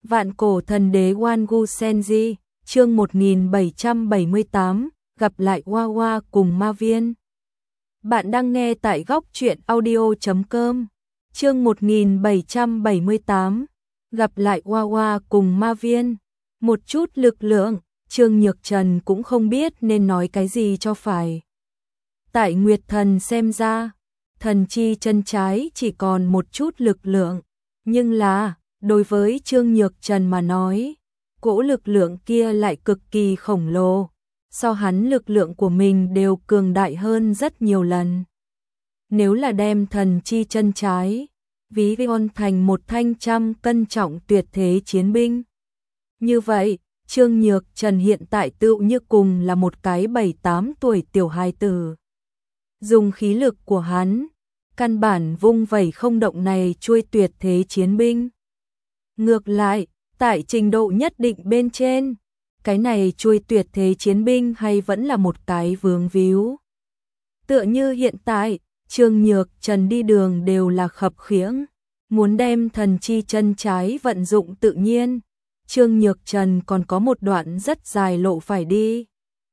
Vạn cổ thần đế Wangu Senji, chương 1778, gặp lại Hoa Hoa cùng Ma Viên. Bạn đang nghe tại góc truyện audio.com, chương 1778, gặp lại Hoa Hoa cùng Ma Viên. Một chút lực lượng, Trương Nhược Trần cũng không biết nên nói cái gì cho phải. Tại Nguyệt Thần xem ra, thần chi chân trái chỉ còn một chút lực lượng, nhưng là đối với Trương Nhược Trần mà nói, cỗ lực lượng kia lại cực kỳ khổng lồ, so hắn lực lượng của mình đều cường đại hơn rất nhiều lần. Nếu là đem thần chi chân trái, ví von thành một thanh 100 cân trọng tuyệt thế chiến binh. Như vậy, Trương Nhược Trần hiện tại tựu như cùng là một cái 7-8 tuổi tiểu hài tử. Dùng khí lực của hắn, căn bản vung vẩy không động này chuôi tuyệt thế chiến binh. Ngược lại, tại trình độ nhất định bên trên, cái này chuôi tuyệt thế chiến binh hay vẫn là một cái vướng víu. Tựa như hiện tại, Trương Nhược Trần đi đường đều là khập khiễng, muốn đem thần chi chân trái vận dụng tự nhiên, Trương Nhược Trần còn có một đoạn rất dài lộ phải đi.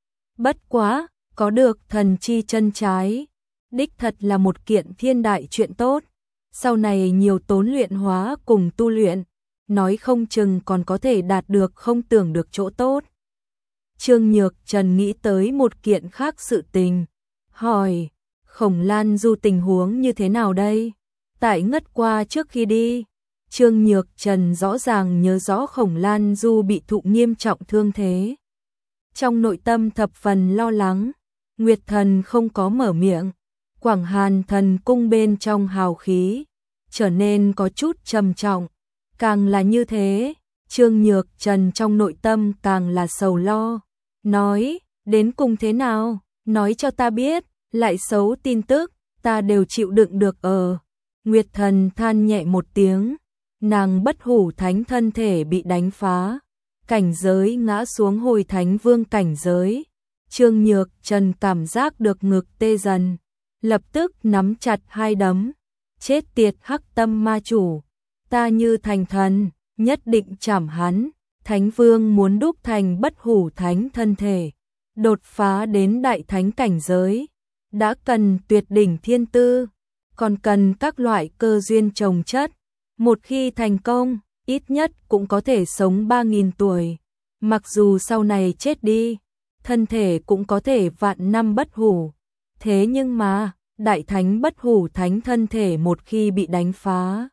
Bất quá, có được thần chi chân trái, đích thật là một kiện thiên đại chuyện tốt, sau này nhiều tốn luyện hóa cùng tu luyện, nói không chừng còn có thể đạt được không tưởng được chỗ tốt. Trương Nhược Trần nghĩ tới một kiện khác sự tình, hỏi, Khổng Lan Du tình huống như thế nào đây? Tại ngất qua trước khi đi, Trương Nhược Trần rõ ràng nhớ rõ Khổng Lan Du bị thụ nghiêm trọng thương thế. Trong nội tâm thập phần lo lắng, Nguyệt Thần không có mở miệng, Quảng Hàn Thần cung bên trong hào khí, trở nên có chút trầm trọng. Càng là như thế, Trương Nhược Trần trong nội tâm càng là sầu lo, nói, đến cùng thế nào, nói cho ta biết, lại xấu tin tức, ta đều chịu đựng được. Nguyệt Thần than nhẹ một tiếng, nàng bất hủ thánh thân thể bị đánh phá, cảnh giới ngã xuống hồi thánh vương cảnh giới. Trương Nhược Trần cảm giác được ngực tê dần, lập tức nắm chặt hai đấm, chết tiệt hắc tâm ma chủ. Ta như thành thần, nhất định trảm hắn, Thánh Vương muốn đúc thành bất hủ thánh thân thể, đột phá đến đại thánh cảnh giới, đã cần tuyệt đỉnh thiên tư, còn cần các loại cơ duyên chồng chất, một khi thành công, ít nhất cũng có thể sống 3.000 tuổi, mặc dù sau này chết đi, thân thể cũng có thể vạn năm bất hủ, thế nhưng mà, đại thánh bất hủ thánh thân thể một khi bị đánh phá,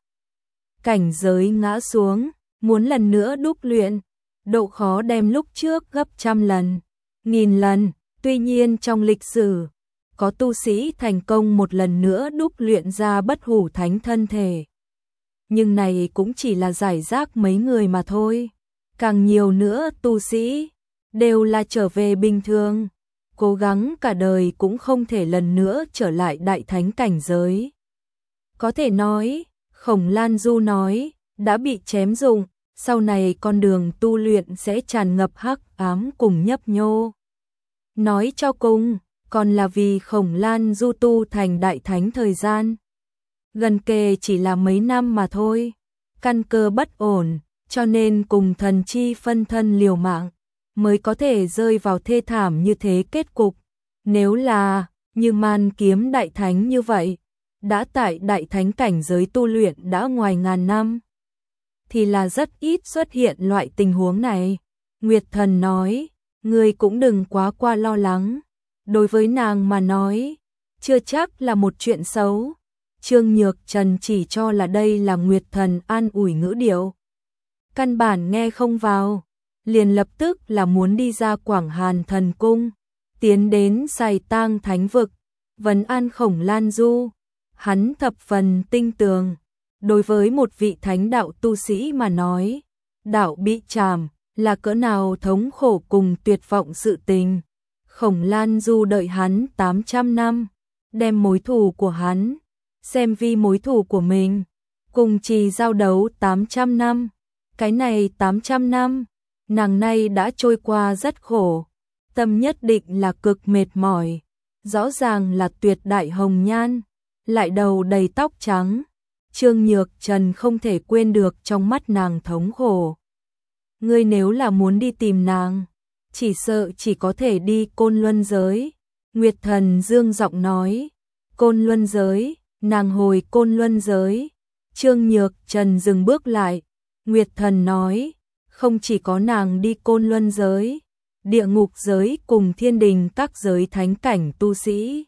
cảnh giới ngã xuống, muốn lần nữa đúc luyện, độ khó đem lúc trước gấp 100 lần, 1000 lần, tuy nhiên trong lịch sử, có tu sĩ thành công một lần nữa đúc luyện ra bất hủ thánh thân thể. Nhưng này cũng chỉ là giải rác mấy người mà thôi, càng nhiều nữa tu sĩ, đều là trở về bình thường, cố gắng cả đời cũng không thể lần nữa trở lại đại thánh cảnh giới. Có thể nói, Khổng Lan Du nói, đã bị chém dụng, sau này con đường tu luyện sẽ tràn ngập hắc ám cùng nhấp nhô. Nói cho cùng, còn là vì Khổng Lan Du tu thành đại thánh thời gian. Gần kề chỉ là mấy năm mà thôi, căn cơ bất ổn, cho nên cùng thần chi phân thân liều mạng, mới có thể rơi vào thê thảm như thế kết cục. Nếu là, như Man Kiếm đại thánh như vậy, đã tại đại thánh cảnh giới tu luyện đã ngoài ngàn năm, thì là rất ít xuất hiện loại tình huống này. Nguyệt Thần nói, ngươi cũng đừng quá qua lo lắng, đối với nàng mà nói, chưa chắc là một chuyện xấu. Trương Nhược Trần chỉ cho là đây là Nguyệt Thần an ủi ngữ điệu, căn bản nghe không vào, liền lập tức là muốn đi ra Quảng Hàn Thần cung, tiến đến Sài Tang Thánh vực, vấn an Khổng Lan Du. Hắn thập phần tinh tường, đối với một vị thánh đạo tu sĩ mà nói, đạo bị trảm là cỡ nào thống khổ cùng tuyệt vọng sự tình. Khổng Lan Du đợi hắn 800 năm, đem mối thù của hắn xem vi mối thù của mình, cùng trì giao đấu 800 năm. Cái này 800 năm, nàng nay đã trôi qua rất khổ, tâm nhất định là cực mệt mỏi, rõ ràng là tuyệt đại hồng nhan, lại đầu đầy tóc trắng. Trương Nhược Trần không thể quên được trong mắt nàng thống khổ, ngươi nếu là muốn đi tìm nàng, chỉ sợ chỉ có thể đi Côn Luân giới. Nguyệt Thần dương giọng nói, Côn Luân giới, nàng hồi Côn Luân giới. Trương Nhược Trần dừng bước lại, Nguyệt Thần nói, không chỉ có nàng đi Côn Luân giới, địa ngục giới cùng thiên đình các giới thánh cảnh tu sĩ.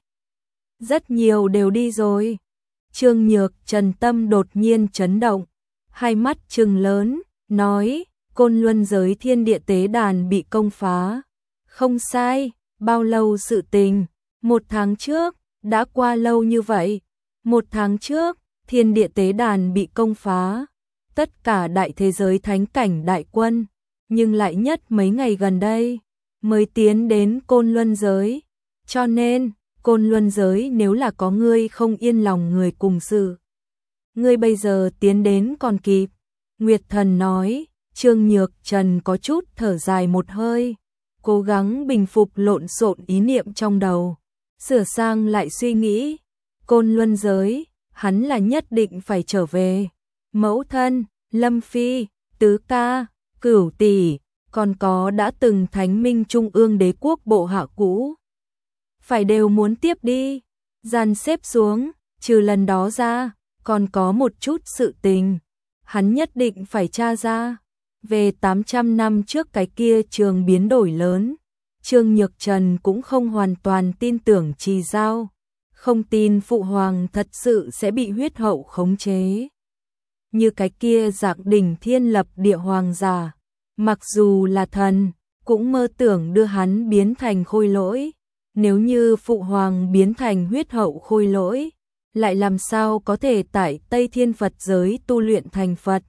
Rất nhiều đều đi rồi. Trương Nhược Trần tâm đột nhiên chấn động, hai mắt trừng lớn, nói, Côn Luân giới thiên địa tế đàn bị công phá. Không sai, bao lâu sự tình? 1 tháng trước, đã qua lâu như vậy. 1 tháng trước, thiên địa tế đàn bị công phá. Tất cả đại thế giới thánh cảnh đại quân, nhưng lại nhất mấy ngày gần đây mới tiến đến Côn Luân giới. Cho nên, Côn Luân giới nếu là có ngươi không yên lòng người cùng sự, ngươi bây giờ tiến đến còn kịp. Nguyệt Thần nói. Trương Nhược Trần có chút thở dài một hơi, cố gắng bình phục lộn xộn ý niệm trong đầu, sửa sang lại suy nghĩ. Côn Luân giới, hắn là nhất định phải trở về. Mẫu thân, Lâm Phi, Tứ Ca, Cửu Tỷ, còn có đã từng Thánh Minh Trung ương đế quốc bộ hạ cũ, phải đều muốn tiếp đi. Dàn xếp xuống, trừ lần đó ra, còn có một chút sự tình, hắn nhất định phải tra ra. Về 800 năm trước cái kia trường biến đổi lớn, Trương Nhược Trần cũng không hoàn toàn tin tưởng Trì Giao, không tin Phụ Hoàng thật sự sẽ bị huyết hậu khống chế. Như cái kia dạng đỉnh thiên lập địa hoàng giả, mặc dù là thần, cũng mơ tưởng đưa hắn biến thành khôi lỗi. Nếu như Phụ Hoàng biến thành huyết hậu khôi lỗi, lại làm sao có thể tại Tây Thiên Phật giới tu luyện thành Phật?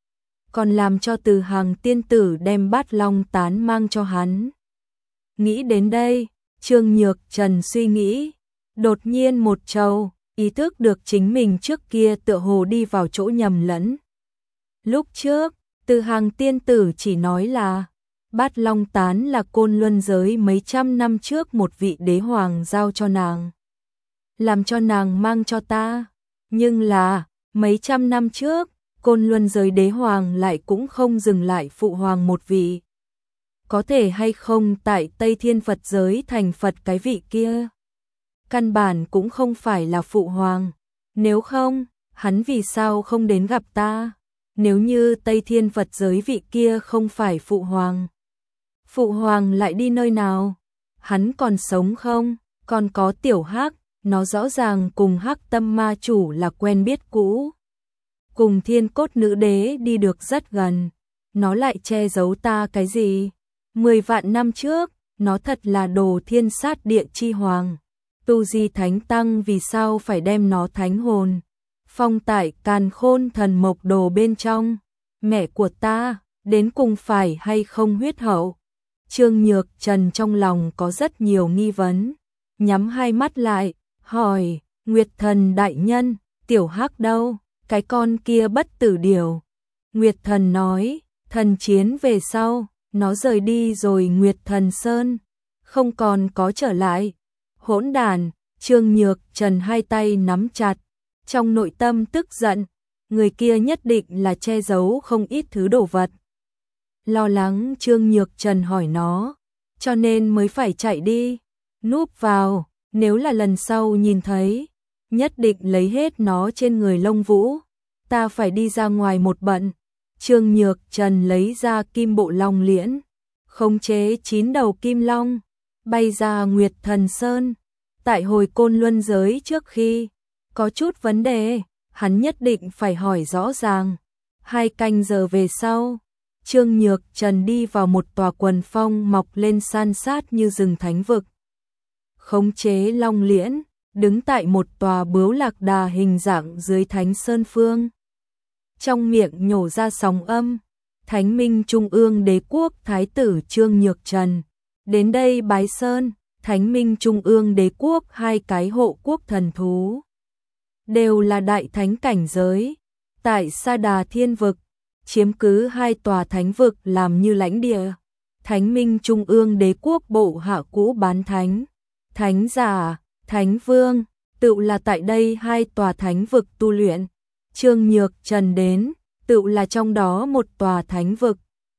Còn làm cho Từ Hàng tiên tử đem Bát Long tán mang cho hắn. Nghĩ đến đây, Trương Nhược Trần suy nghĩ, đột nhiên một trầu, ý thức được chính mình trước kia tựa hồ đi vào chỗ nhầm lẫn. Lúc trước, Từ Hàng tiên tử chỉ nói là Bát Long tán là Côn Luân giới mấy trăm năm trước một vị đế hoàng giao cho nàng, làm cho nàng mang cho ta. Nhưng là, mấy trăm năm trước, Côn Luân giới đế hoàng lại cũng không dừng lại Phụ Hoàng một vị. Có thể hay không tại Tây Thiên Phật giới thành Phật cái vị kia, căn bản cũng không phải là Phụ Hoàng. Nếu không, hắn vì sao không đến gặp ta? Nếu như Tây Thiên Phật giới vị kia không phải Phụ Hoàng, Phụ Hoàng lại đi nơi nào? Hắn còn sống không? Còn có Tiểu Hắc, nó rõ ràng cùng Hắc Tâm Ma chủ là quen biết cũ, cùng Thiên Cốt Nữ Đế đi được rất gần, nó lại che giấu ta cái gì? 10 vạn năm trước, nó thật là đồ thiên sát địa chi hoàng. Tu Di Thánh Tăng vì sao phải đem nó thánh hồn phong tại Càn Khôn Thần Mộc Đồ bên trong? Mẹ của ta, đến cùng phải hay không huyết hậu? Trương Nhược Trần trong lòng có rất nhiều nghi vấn, nhắm hai mắt lại, hỏi, Nguyệt Thần đại nhân, Tiểu Hắc đâu? Cái con kia bất tử điểu. Nguyệt Thần nói, thần chiến về sau, nó rời đi rồi Nguyệt Thần Sơn, không còn có trở lại. Hỗn đàn. Trương Nhược Trần hai tay nắm chặt, trong nội tâm tức giận, người kia nhất định là che giấu không ít thứ đồ vật. Lo lắng Trương Nhược Trần hỏi nó, cho nên mới phải chạy đi. Núp vào, nếu là lần sau nhìn thấy, nhất định lấy hết nó trên người lông vũ. Ta phải đi ra ngoài một bận. Trương Nhược Trần lấy ra kim bộ long liễn, khống chế 9 đầu kim long, bay ra Nguyệt Thần Sơn. Tại hồi Côn Luân giới trước khi có chút vấn đề, hắn nhất định phải hỏi rõ ràng. 2 canh giờ về sau, Trương Nhược Trần đi vào một tòa quần phong mọc lên san sát như rừng thánh vực. Khống chế long liễn, đứng tại một tòa bướu lạc đà hình dạng dưới Thánh Sơn Phương. Trong miệng nhổ ra sóng âm, Thánh Minh Trung ương đế quốc thái tử Trương Nhược Trần đến đây bái sơn. Thánh Minh Trung ương đế quốc 2 cái hộ quốc thần thú, đều là đại thánh cảnh giới, tại Sa Đà Thiên Vực, chiếm cứ 2 tòa thánh vực làm như lãnh địa. Thánh Minh Trung ương đế quốc bộ hạ cũ bán thánh, thánh giả, thánh vương, tự là tại đây 2 tòa thánh vực tu luyện. Trương Nhược Trần đến, tự là trong đó một tòa thánh vực.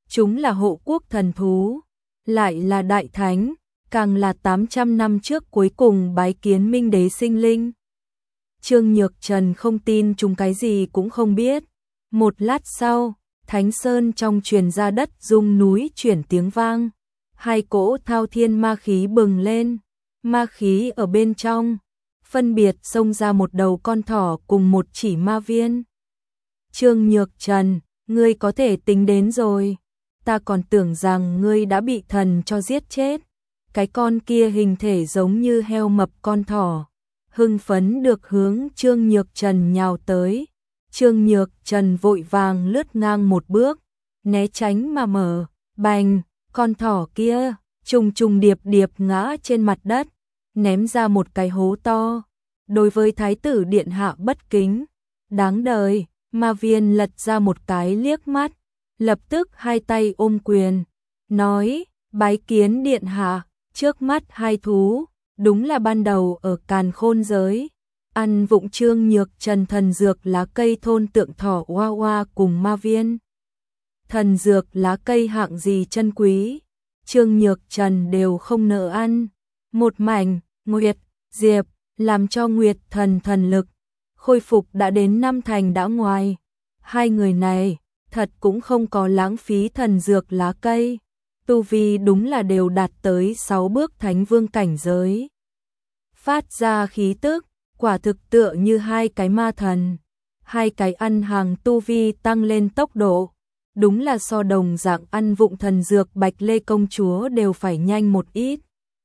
chúng là hộ quốc thần thú, lại là đại thánh, càng là 800 năm trước cuối cùng bái kiến Minh Đế sinh linh. Trương Nhược Trần không tin chúng cái gì cũng không biết. Một lát sau, Thánh Sơn trong truyền ra đất rung núi chuyển tiếng vang. Hai cỗ thao thiên ma khí bừng lên, ma khí ở bên trong, phân biệt xông ra một đầu con thỏ cùng một chỉ ma viên. Trương Nhược Trần, ngươi có thể tính đến rồi, ta còn tưởng rằng ngươi đã bị thần cho giết chết. Cái con kia hình thể giống như heo mập con thỏ, hưng phấn được hướng Trương Nhược Trần nhào tới. Trương Nhược Trần vội vàng lướt ngang một bước, né tránh mà mở, bành, con thỏ kia trùng trùng điệp điệp ngã trên mặt đất, ném ra một cái hố to. Đối với Thái tử điện hạ bất kính, đáng đời, ma viên lật ra một cái liếc mắt, lập tức hai tay ôm quyền, nói, bái kiến điện hạ. Trước mắt hai thú, đúng là ban đầu ở Càn Khôn giới, ăn vụng Trương Nhược Trần thần dược lá cây thôn tượng thỏ oa oa cùng ma viên. Thần dược lá cây hạng gì chân quý, Trương Nhược Trần đều không nỡ ăn. Một mảnh, Nguyệt, Diệp, làm cho Nguyệt thần thần lực, khôi phục đã đến 5 thành đã ngoài. Hai người này, thật cũng không có lãng phí thần dược lá cây. Tu vi đúng là đều đạt tới 6 bước thánh vương cảnh giới. Phát ra khí tức, quả thực tựa như hai cái ma thần. Hai cái ăn hàng tu vi tăng lên tốc độ. Đúng là so đồng dạng ăn vụng thần dược Bạch Lê công chúa đều phải nhanh một ít.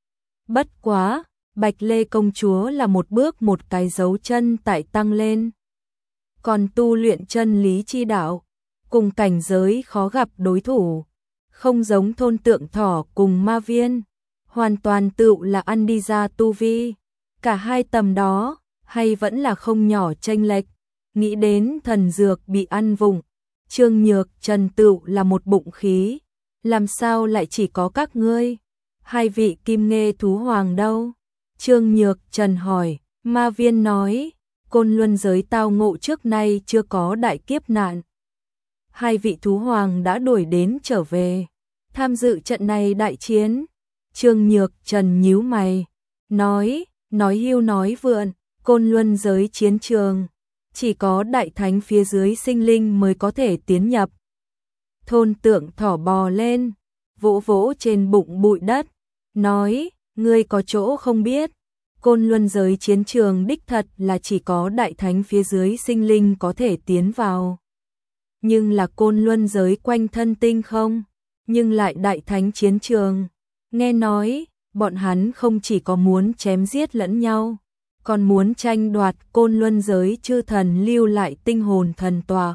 Bất quá, Bạch Lê công chúa là một bước một cái dấu chân tại tăng lên. Còn tu luyện chân lý chi đạo, cùng cảnh giới khó gặp đối thủ. Không giống thôn tượng thỏ cùng ma viên, hoàn toàn tự là ăn đi ra tu vi. Cả hai tầm đó, hay vẫn là không nhỏ chênh lệch. Nghĩ đến thần dược bị ăn vụng, Trương Nhược Trần tự là một bụng khí. Làm sao lại chỉ có các ngươi? Hai vị kim nghê thú hoàng đâu? Trương Nhược Trần hỏi, ma viên nói, Côn Luân giới tao ngộ trước nay chưa có đại kiếp nạn. Hai vị thú hoàng đã đuổi đến trở về, tham dự trận này đại chiến. Trương Nhược Trần nhíu mày, nói hưu nói vượn, Côn Luân giới chiến trường, chỉ có đại thánh phía dưới sinh linh mới có thể tiến nhập. Thôn tượng thỏ bò lên, vỗ vỗ trên bụng bụi đất, nói, ngươi có chỗ không biết, Côn Luân giới chiến trường đích thật là chỉ có đại thánh phía dưới sinh linh có thể tiến vào. Nhưng là Côn Luân giới quanh thân tinh không, nhưng lại đại thánh chiến trường. Nghe nói, bọn hắn không chỉ có muốn chém giết lẫn nhau, còn muốn tranh đoạt Côn Luân giới chư thần lưu lại tinh hồn thần tọa.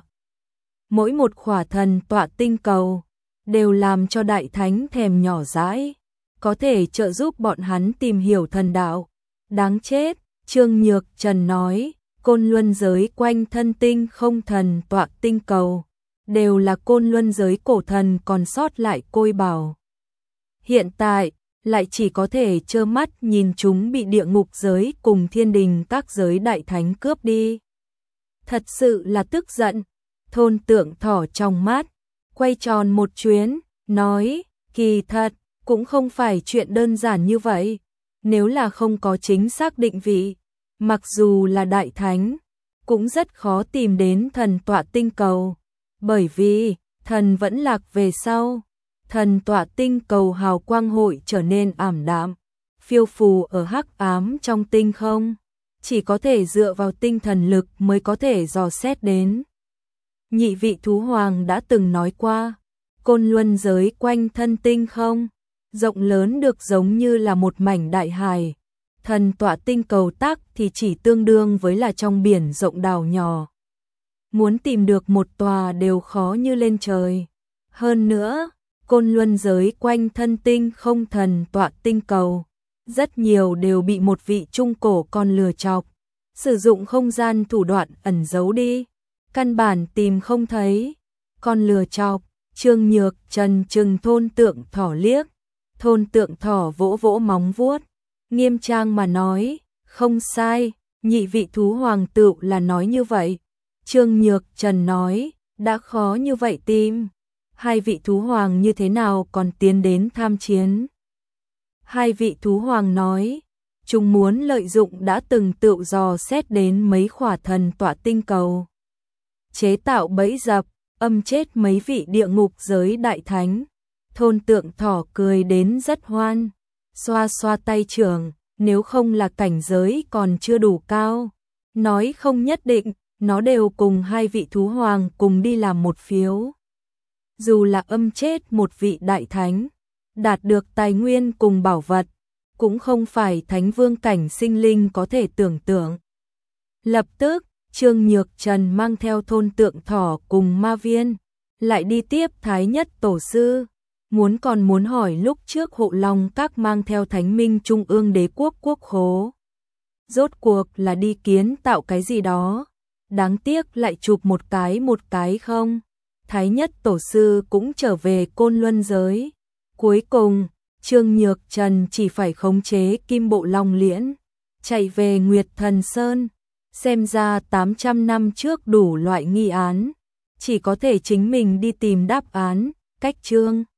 Mỗi một khỏa thần tọa tinh cầu, đều làm cho đại thánh thèm nhỏ dãi, có thể trợ giúp bọn hắn tìm hiểu thần đạo. Đáng chết, Trương Nhược Trần nói, Côn Luân giới quanh thân tinh không thần tọa tinh cầu, đều là Côn Luân giới cổ thần còn sót lại côi bảo. Hiện tại, lại chỉ có thể trơ mắt nhìn chúng bị địa ngục giới cùng thiên đình các giới đại thánh cướp đi. Thật sự là tức giận. Thôn tượng thỏ trong mắt, quay tròn một chuyến, nói, kỳ thật, cũng không phải chuyện đơn giản như vậy. Nếu là không có chính xác định vị, mặc dù là đại thánh, cũng rất khó tìm đến thần tọa tinh cầu. Bởi vì, thần vẫn lạc về sau, thần tọa tinh cầu hào quang hội trở nên ảm đạm, phiêu phù ở hắc ám trong tinh không, chỉ có thể dựa vào tinh thần lực mới có thể dò xét đến. Nhị vị thú hoàng đã từng nói qua, Côn Luân giới quanh thân tinh không, rộng lớn được giống như là một mảnh đại hải. Thần tọa tinh cầu tắc thì chỉ tương đương với là trong biển rộng đảo nhỏ. Muốn tìm được một tòa đều khó như lên trời. Hơn nữa, Côn Luân giới quanh thân tinh không thần tọa tinh cầu, rất nhiều đều bị một vị trung cổ con lừa chọc, sử dụng không gian thủ đoạn ẩn giấu đi, căn bản tìm không thấy. Con lừa chọc, Trương Nhược Trần trừng thôn tượng thỏ liếc, thôn tượng thỏ vỗ vỗ móng vuốt, nghiêm trang mà nói, không sai, nhị vị thú hoàng tự là nói như vậy. Trương Nhược Trần nói, đã khó như vậy tìm, hai vị thú hoàng như thế nào còn tiến đến tham chiến? Hai vị thú hoàng nói, chúng muốn lợi dụng đã từng tự dò xét đến mấy khỏa thần tọa tinh cầu, chế tạo bẫy dập, âm chết mấy vị địa ngục giới đại thánh. Thôn Tượng Thỏ cười đến rất hoan, xoa xoa tay trưởng, nếu không là cảnh giới còn chưa đủ cao, nói không nhất định, nó đều cùng hai vị thú hoàng cùng đi làm một phiếu. Dù là âm chết một vị đại thánh, đạt được tài nguyên cùng bảo vật, cũng không phải thánh vương cảnh sinh linh có thể tưởng tượng. Lập tức, Trương Nhược Trần mang theo Thôn Tượng Thỏ cùng Ma Viên, lại đi tiếp Thái Nhất Tổ Sư, muốn hỏi lúc trước Hộ Long Các mang theo Thánh Minh Trung ương Đế quốc quốc khố. Rốt cuộc là đi kiến tạo cái gì đó, đáng tiếc lại chụp một cái không. Thái Nhất Tổ Sư cũng trở về Côn Luân giới. Cuối cùng, Trương Nhược Trần chỉ phải khống chế Kim Bộ Long Liễn, chạy về Nguyệt Thần Sơn. Xem ra 800 năm trước đủ loại nghi án, chỉ có thể chính mình đi tìm đáp án. Cách chương